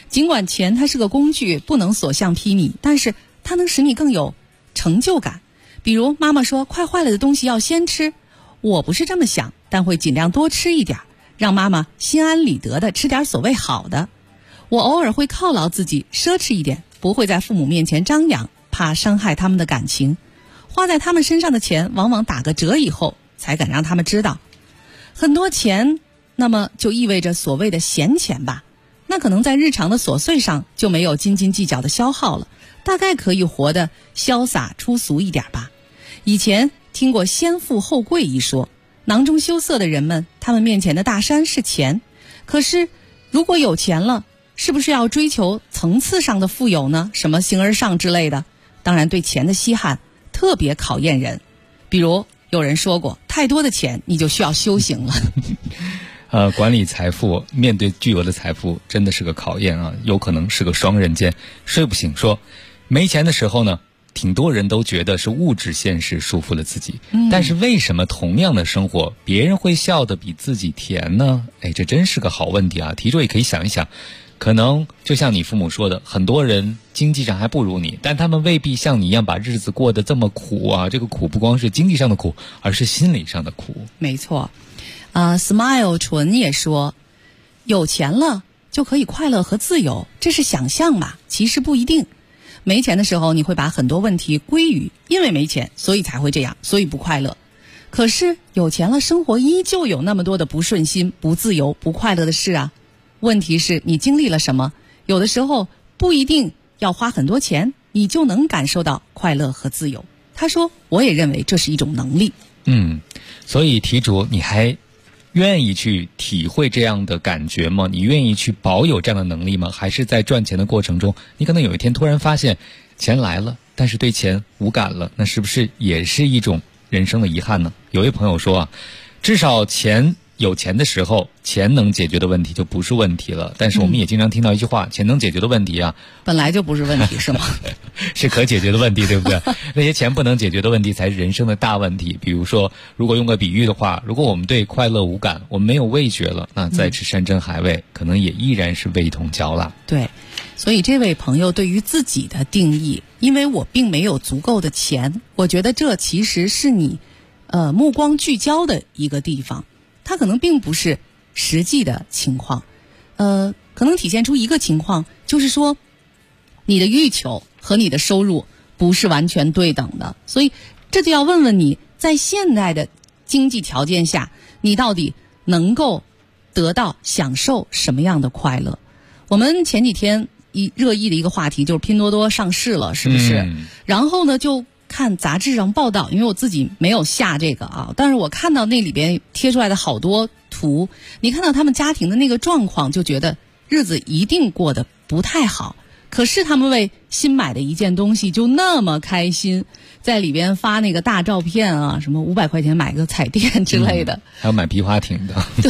尽管钱它是个工具，不能所向披靡，但是它能使你更有成就感。比如妈妈说快坏了的东西要先吃，我不是这么想，但会尽量多吃一点，让妈妈心安理得的吃点所谓好的。我偶尔会犒劳自己，奢侈一点，不会在父母面前张扬，怕伤害他们的感情。花在他们身上的钱往往打个折以后才敢让他们知道。很多钱那么就意味着所谓的闲钱吧，那可能在日常的琐碎上就没有斤斤计较的消耗了，大概可以活得潇洒粗俗一点吧。以前听过先富后贵一说，囊中羞涩的人们，他们面前的大山是钱。可是如果有钱了，是不是要追求层次上的富有呢？什么形而上之类的？当然对钱的稀罕特别考验人。比如有人说过，太多的钱你就需要修行了。 管理财富，面对巨额的财富真的是个考验啊，有可能是个双刃剑。睡不醒说，没钱的时候呢，挺多人都觉得是物质现实束缚了自己，但是为什么同样的生活，别人会笑得比自己甜呢？这真是个好问题啊！题主也可以想一想，可能就像你父母说的，很多人经济上还不如你，但他们未必像你一样把日子过得这么苦啊！这个苦不光是经济上的苦，而是心理上的苦。 没错。Smile 纯也说，有钱了就可以快乐和自由，这是想象吧？其实不一定。没钱的时候，你会把很多问题归于因为没钱，所以才会这样，所以不快乐。可是有钱了，生活依旧有那么多的不顺心、不自由、不快乐的事啊。问题是你经历了什么？有的时候不一定要花很多钱，你就能感受到快乐和自由。他说，我也认为这是一种能力。 所以题主，你还愿意去体会这样的感觉吗？你愿意去保有这样的能力吗？还是在赚钱的过程中，你可能有一天突然发现钱来了，但是对钱无感了，那是不是也是一种人生的遗憾呢？有位朋友说啊，至少有钱的时候，钱能解决的问题就不是问题了。但是我们也经常听到一句话，钱能解决的问题啊， 本来就不是问题，是吗？ 是可解决的问题，对不对？那些钱不能解决的问题才是人生的大问题。比如说，如果用个比喻的话，如果我们对快乐无感，我们没有味觉了，那再吃山珍海味，可能也依然是味同嚼蜡。 对，所以这位朋友对于自己的定义，因为我并没有足够的钱，我觉得这其实是你目光聚焦的一个地方。它可能并不是实际的情况，可能体现出一个情况，就是说你的欲求和你的收入不是完全对等的，所以这就要问问你，在现代的经济条件下，你到底能够得到享受什么样的快乐？我们前几天热议的一个话题就是拼多多上市了，是不是？然后呢，就看杂志上报道，因为我自己没有下这个啊，但是我看到那里边贴出来的好多图，你看到他们家庭的那个状况，就觉得日子一定过得不太好。可是他们为新买的一件东西就那么开心，在里边发那个大照片啊，什么500块钱买个彩电之类的， 还有买皮划艇的。 对，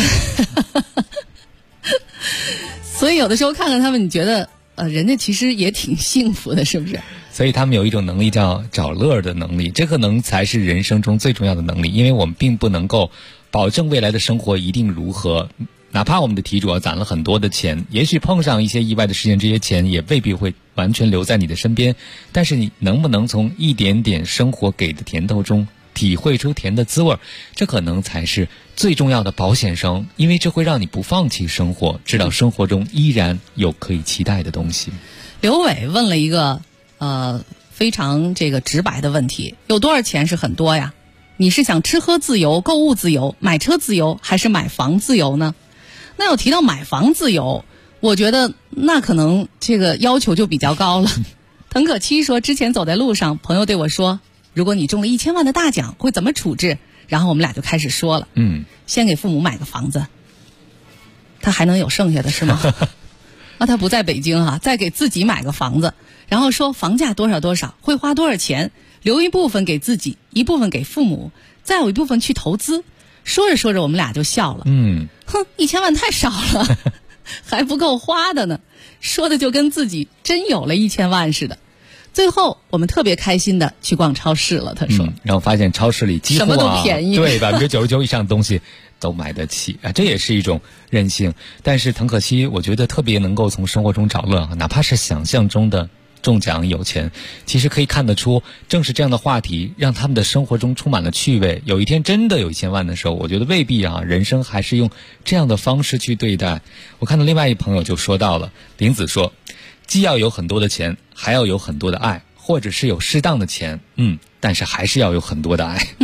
所以有的时候看看他们，你觉得人家其实也挺幸福的，是不是？ 所以他们有一种能力叫找乐的能力，这可能才是人生中最重要的能力，因为我们并不能够保证未来的生活一定如何，哪怕我们的题主攒了很多的钱，也许碰上一些意外的事情，这些钱也未必会完全留在你的身边，但是你能不能从一点点生活给的甜头中体会出甜的滋味，这可能才是最重要的保险绳，因为这会让你不放弃生活，知道生活中依然有可以期待的东西。 刘伟问了一个非常这个直白的问题，有多少钱是很多呀？你是想吃喝自由、购物自由、买车自由，还是买房自由呢？那要提到买房自由，我觉得那可能这个要求就比较高了。腾可七说，之前走在路上，朋友对我说，如果你中了1000万的大奖，会怎么处置？然后我们俩就开始说了，先给父母买个房子，他还能有剩下的是吗？他不在北京啊，再给自己买个房子，然后说房价多少多少，会花多少钱，留一部分给自己，一部分给父母，再有一部分去投资。说着说着我们俩就笑了。1000万太少了，还不够花的呢。说的就跟自己真有了1000万似的。 最后我们特别开心的去逛超市了，他说， 然后发现超市里几乎什么都便宜， 对，99%以上的东西都买得起啊，这也是一种任性。但是腾可惜，我觉得特别能够从生活中找乐，哪怕是想象中的中奖有钱，其实可以看得出，正是这样的话题让他们的生活中充满了趣味。有一天真的有1000万的时候，我觉得未必啊，人生还是用这样的方式去对待。我看到另外一朋友就说到了，林子说，既要有很多的钱，还要有很多的爱，或者是有适当的钱，但是还是要有很多的爱。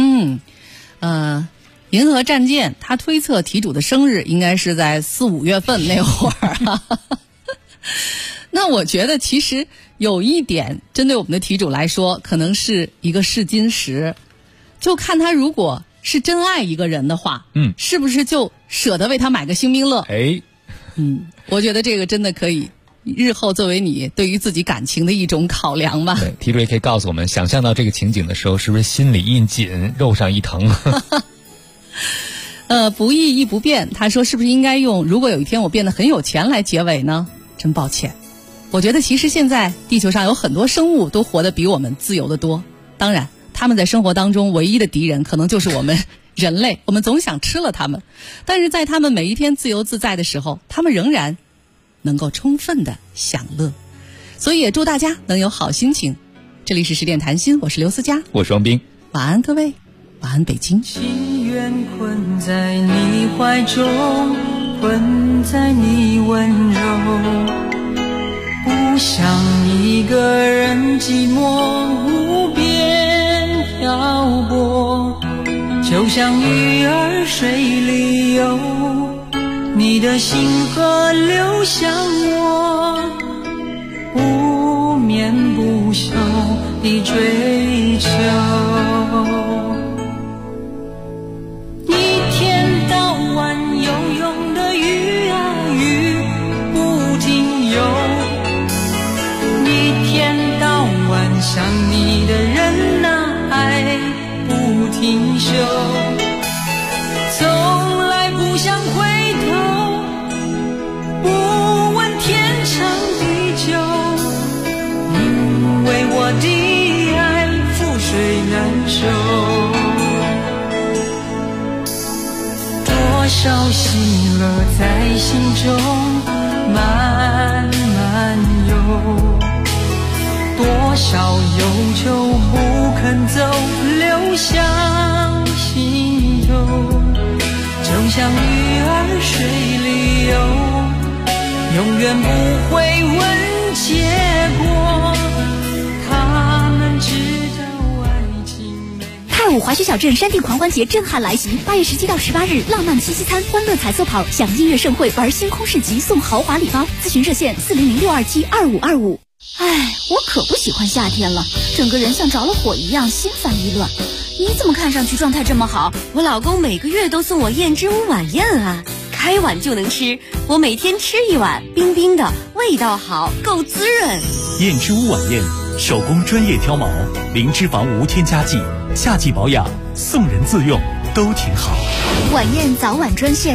银河战舰他推测题主的生日应该是在4、5月份那会儿那我觉得其实有一点针对我们的题主来说，可能是一个试金石，就看他如果是真爱一个人的话，是不是就舍得为他买个星冰乐？我觉得这个真的可以日后作为你对于自己感情的一种考量吧。 对，题主也可以告诉我们，想象到这个情景的时候，是不是心里一紧，肉上一疼？ 不易亦不变，他说是不是应该用如果有一天我变得很有钱来结尾呢？真抱歉，我觉得其实现在地球上有很多生物都活得比我们自由得多，当然他们在生活当中唯一的敌人可能就是我们人类，我们总想吃了他们，但是在他们每一天自由自在的时候，他们仍然能够充分的享乐，所以也祝大家能有好心情。这里是10点谈心，我是刘思佳， 我是王斌， 晚安各位，晚安北京。 情愿困在你怀中，困在你温柔，不想一个人寂寞无边漂泊，就像鱼儿水里游，你的星河流向我，不眠不休地追求，一天到晚游泳的鱼啊鱼不停游，一天到晚想你的人啊爱不停休，从来不想回头，不问天长地久，因为我的爱覆水难收，多少喜乐在心中慢慢游，多少忧愁不肯走流向心头，就像鱼儿水里游，永远不会问结果，他们知道爱情美。 太武滑雪小镇山地狂欢节震撼来袭，8月17到18日，浪漫七夕餐、欢乐彩色跑、享音乐盛会、玩星空市集、送豪华礼包。咨询热线400-627-2525。哎，我可不喜欢夏天了，整个人像着了火一样，心烦意乱。你怎么看上去状态这么好？ 我老公每个月都送我燕之屋晚宴啊，开碗就能吃，我每天吃一碗，冰冰的，味道好，够滋润。 燕之屋晚宴，手工专业挑毛，零脂肪无添加剂，夏季保养，送人自用都挺好。 晚宴早晚专线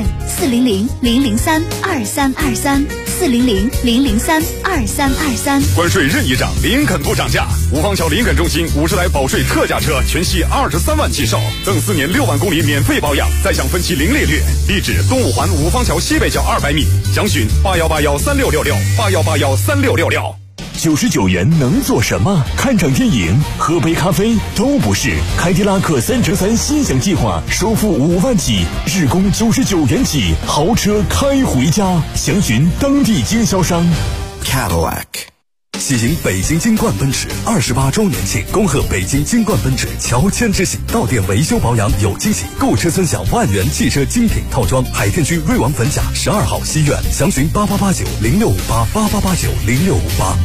400-003-2323，400-003-2323。 关税任意涨，林肯不涨价。五方桥林肯中心50来保税特价车，全系23万起售，赠4年6万公里免费保养，再享分期零利率。地址：东五环五方桥西北角200米，详询81813666，81813666。 99元能做什么？看场电影、喝杯咖啡都不是。凯迪拉克3乘3心享计划，首付5万起，日供99元起，豪车开回家。详询当地经销商。 Cadillac。喜迎北京金冠奔驰28周年庆，恭贺北京金冠奔驰乔迁之喜，到店维修保养有惊喜，购车尊享万元汽车精品套装。海淀区瑞王粉甲12号西苑，详询88890658，88890658。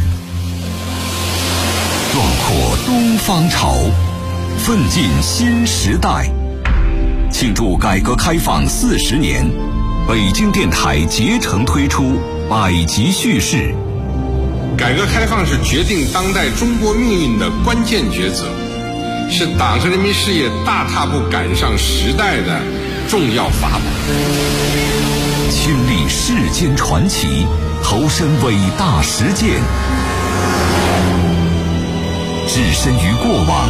壮阔东方潮，奋进新时代。庆祝改革开放40年，北京电台竭诚推出百集叙事。 改革开放是决定当代中国命运的关键抉择，是党和人民事业大踏步赶上时代的重要法宝。 亲历世间传奇，投身伟大实践。 置身于过往，